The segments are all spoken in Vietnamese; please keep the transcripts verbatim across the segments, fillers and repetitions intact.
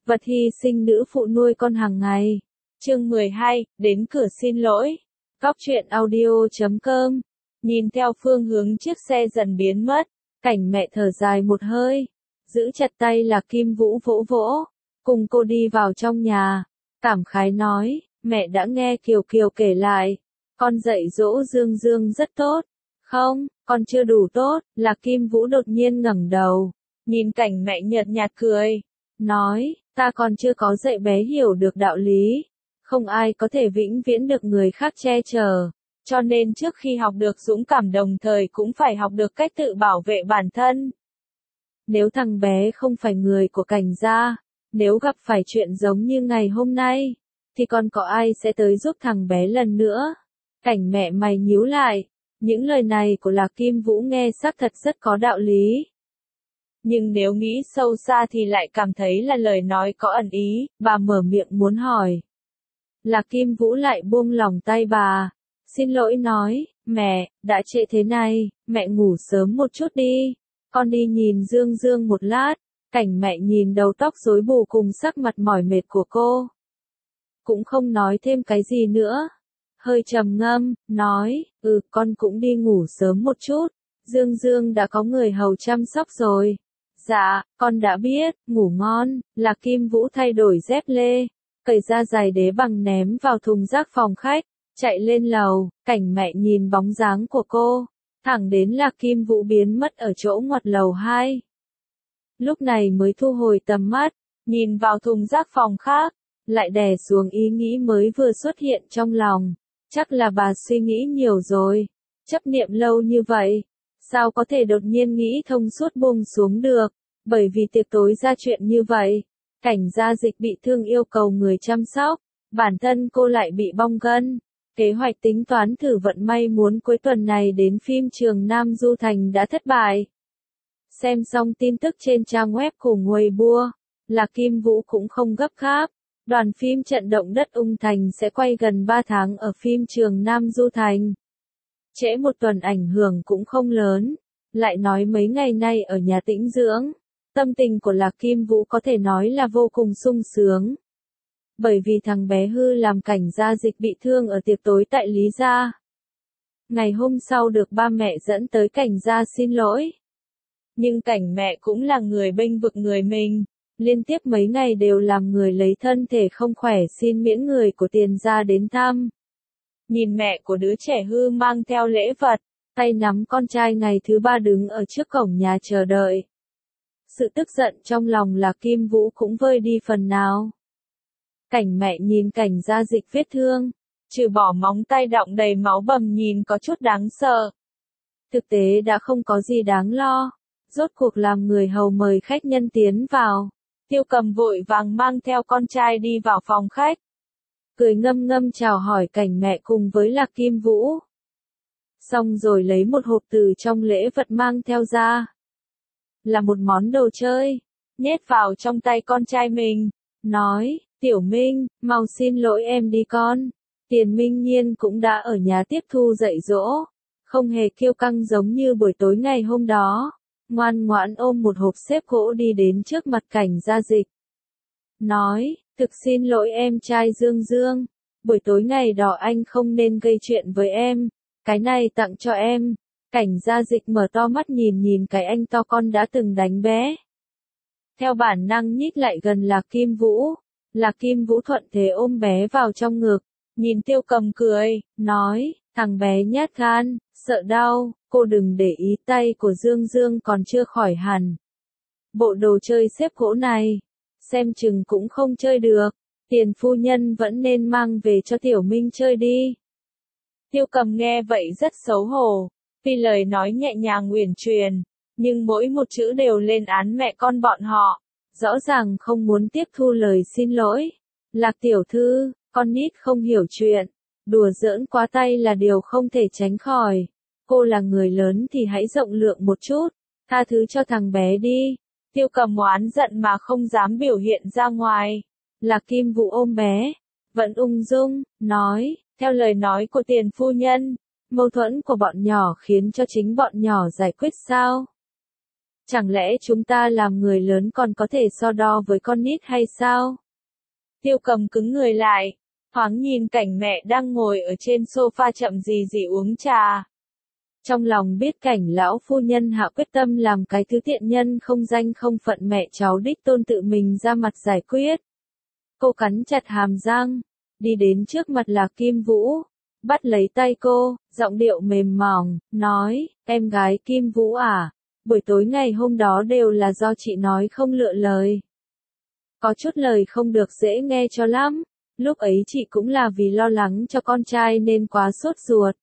vật hy sinh nữ phụ nuôi con hàng ngày. Chương mười hai, đến cửa xin lỗi. Cóc truyện audio chấm com. Nhìn theo phương hướng chiếc xe dần biến mất, Cảnh mẹ thở dài một hơi, giữ chặt tay Lạc Kim Vũ vỗ vỗ, cùng cô đi vào trong nhà, cảm khái nói, mẹ đã nghe Kiều Kiều kể lại, con dạy dỗ Dương Dương rất tốt. Không, con chưa đủ tốt. Lạc Kim Vũ đột nhiên ngẩng đầu, nhìn Cảnh mẹ nhợt nhạt cười, nói, ta còn chưa có dạy bé hiểu được đạo lý, không ai có thể vĩnh viễn được người khác che chở, cho nên trước khi học được dũng cảm đồng thời cũng phải học được cách tự bảo vệ bản thân. Nếu thằng bé không phải người của Cảnh gia, nếu gặp phải chuyện giống như ngày hôm nay, thì còn có ai sẽ tới giúp thằng bé lần nữa? Cảnh mẹ mày nhíu lại, những lời này của Lạc Kim Vũ nghe xác thật rất có đạo lý. Nhưng nếu nghĩ sâu xa thì lại cảm thấy là lời nói có ẩn ý, bà mở miệng muốn hỏi. Lạc Kim Vũ lại buông lỏng tay bà, xin lỗi nói, mẹ, đã trễ thế này, mẹ ngủ sớm một chút đi, con đi nhìn Dương Dương một lát. Cảnh mẹ nhìn đầu tóc rối bù cùng sắc mặt mỏi mệt của cô, cũng không nói thêm cái gì nữa, hơi trầm ngâm, nói, ừ, con cũng đi ngủ sớm một chút, Dương Dương đã có người hầu chăm sóc rồi. Dạ, con đã biết, ngủ ngon. Lạc Kim Vũ thay đổi dép lê, cởi ra giày đế bằng ném vào thùng rác phòng khách, chạy lên lầu. Cảnh mẹ nhìn bóng dáng của cô, thẳng đến Lạc Kim Vũ biến mất ở chỗ ngoặt lầu hai. Lúc này mới thu hồi tầm mắt, nhìn vào thùng rác phòng khác, lại đè xuống ý nghĩ mới vừa xuất hiện trong lòng. Chắc là bà suy nghĩ nhiều rồi, chấp niệm lâu như vậy, sao có thể đột nhiên nghĩ thông suốt buông xuống được, bởi vì tiệc tối ra chuyện như vậy. Cảnh gia Dịch bị thương yêu cầu người chăm sóc, bản thân cô lại bị bong gân. Kế hoạch tính toán thử vận may muốn cuối tuần này đến phim trường Nam Du Thành đã thất bại. Xem xong tin tức trên trang web của Weibo, Lạc Kim Vũ cũng không gấp gáp. Đoàn phim Trận động đất Ung Thành sẽ quay gần ba tháng ở phim trường Nam Du Thành. Trễ một tuần ảnh hưởng cũng không lớn. Lại nói mấy ngày nay ở nhà tĩnh dưỡng, tâm tình của Lạc Kim Vũ có thể nói là vô cùng sung sướng. Bởi vì thằng bé hư làm Cảnh gia Dịch bị thương ở tiệc tối tại Lý gia. Ngày hôm sau được ba mẹ dẫn tới Cảnh gia xin lỗi. Nhưng Cảnh mẹ cũng là người bênh vực người mình, liên tiếp mấy ngày đều làm người lấy thân thể không khỏe xin miễn người của Tiền gia đến thăm. Nhìn mẹ của đứa trẻ hư mang theo lễ vật, tay nắm con trai ngày thứ ba đứng ở trước cổng nhà chờ đợi. Sự tức giận trong lòng Lạc Kim Vũ cũng vơi đi phần nào. Cảnh mẹ nhìn Cảnh gia Dịch vết thương, trừ bỏ móng tay đọng đầy máu bầm nhìn có chút đáng sợ. Thực tế đã không có gì đáng lo, rốt cuộc làm người hầu mời khách nhân tiến vào. Tiêu Cầm vội vàng mang theo con trai đi vào phòng khách, cười ngâm ngâm chào hỏi Cảnh mẹ cùng với Lạc Kim Vũ. Xong rồi lấy một hộp từ trong lễ vật mang theo ra. Là một món đồ chơi, nhét vào trong tay con trai mình, nói, Tiểu Minh, mau xin lỗi em đi con. Tiền Minh Nhiên cũng đã ở nhà tiếp thu dạy dỗ, không hề kiêu căng giống như buổi tối ngày hôm đó. Ngoan ngoãn ôm một hộp xếp gỗ đi đến trước mặt Cảnh gia Dịch. Nói, thực xin lỗi em trai Dương Dương, buổi tối ngày đó anh không nên gây chuyện với em, cái này tặng cho em. Cảnh gia Dịch mở to mắt nhìn nhìn cái anh to con đã từng đánh bé. Theo bản năng nhích lại gần Lạc Kim Vũ, Lạc Kim Vũ thuận thế ôm bé vào trong ngực, nhìn Tiêu Cầm cười, nói, thằng bé nhát gan, sợ đau, cô đừng để ý tay của Dương Dương còn chưa khỏi hẳn. Bộ đồ chơi xếp gỗ này, xem chừng cũng không chơi được, Tiền phu nhân vẫn nên mang về cho Tiểu Minh chơi đi. Tiêu Cầm nghe vậy rất xấu hổ, vì lời nói nhẹ nhàng uyển chuyển, nhưng mỗi một chữ đều lên án mẹ con bọn họ, rõ ràng không muốn tiếp thu lời xin lỗi. Lạc tiểu thư, con nít không hiểu chuyện, đùa giỡn quá tay là điều không thể tránh khỏi. Cô là người lớn thì hãy rộng lượng một chút, tha thứ cho thằng bé đi. Tiêu Cầm oán giận mà không dám biểu hiện ra ngoài. Lạc Kim Vũ ôm bé, vẫn ung dung, nói, theo lời nói của Tiền phu nhân, mâu thuẫn của bọn nhỏ khiến cho chính bọn nhỏ giải quyết sao? Chẳng lẽ chúng ta làm người lớn còn có thể so đo với con nít hay sao? Tiêu Cầm cứng người lại, thoáng nhìn cảnh mẹ đang ngồi ở trên sofa chậm gì gì uống trà. Trong lòng biết cảnh lão phu nhân hạ quyết tâm làm cái thứ tiện nhân không danh không phận mẹ cháu đích tôn tự mình ra mặt giải quyết. Cô cắn chặt hàm răng, đi đến trước mặt Lạc Kim Vũ, bắt lấy tay cô, giọng điệu mềm mỏng, nói, em gái Kim Vũ à, buổi tối ngày hôm đó đều là do chị nói không lựa lời. Có chút lời không được dễ nghe cho lắm, lúc ấy chị cũng là vì lo lắng cho con trai nên quá sốt ruột.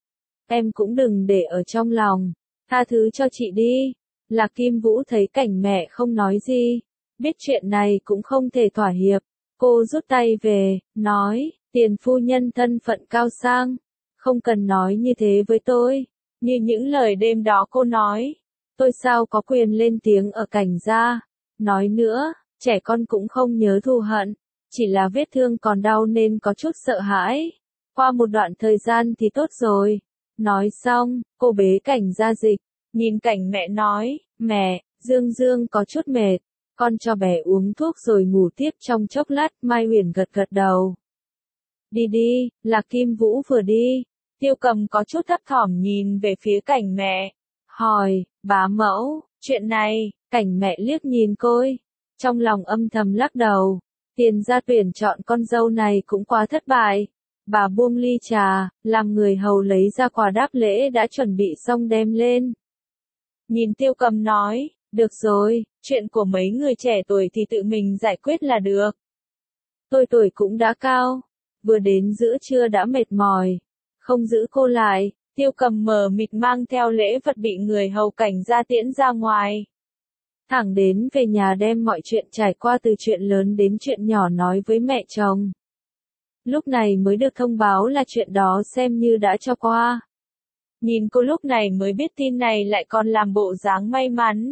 Em cũng đừng để ở trong lòng, tha thứ cho chị đi. Lạc Kim Vũ thấy cảnh mẹ không nói gì, biết chuyện này cũng không thể thỏa hiệp, cô rút tay về, nói, tiền phu nhân thân phận cao sang, không cần nói như thế với tôi, như những lời đêm đó cô nói, tôi sao có quyền lên tiếng ở cảnh gia. Nói nữa, trẻ con cũng không nhớ thù hận, chỉ là vết thương còn đau nên có chút sợ hãi, qua một đoạn thời gian thì tốt rồi. Nói xong, cô bế cảnh ra dịch, nhìn cảnh mẹ nói, mẹ, Dương Dương có chút mệt, con cho bé uống thuốc rồi ngủ tiếp trong chốc lát. Mai Huyền gật gật đầu. Đi đi, Lạc Kim Vũ vừa đi, Tiêu Cầm có chút thấp thỏm nhìn về phía cảnh mẹ, hỏi, bá mẫu, chuyện này, cảnh mẹ liếc nhìn cô, trong lòng âm thầm lắc đầu, tiền gia tuyển chọn con dâu này cũng quá thất bại. Bà buông ly trà, làm người hầu lấy ra quà đáp lễ đã chuẩn bị xong đem lên. Nhìn Tiêu Cầm nói, được rồi, chuyện của mấy người trẻ tuổi thì tự mình giải quyết là được. Tôi tuổi cũng đã cao, vừa đến giữa trưa đã mệt mỏi, không giữ cô lại, Tiêu Cầm mờ mịt mang theo lễ vật bị người hầu cảnh gia tiễn ra ngoài. Thẳng đến về nhà đem mọi chuyện trải qua từ chuyện lớn đến chuyện nhỏ nói với mẹ chồng. Lúc này mới được thông báo là chuyện đó xem như đã cho qua. Nhìn cô lúc này mới biết tin này lại còn làm bộ dáng may mắn.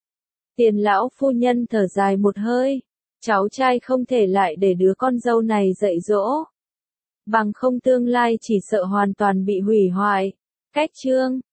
Tiền lão phu nhân thở dài một hơi, cháu trai không thể lại để đứa con dâu này dạy dỗ. Bằng không tương lai chỉ sợ hoàn toàn bị hủy hoại. Cách chương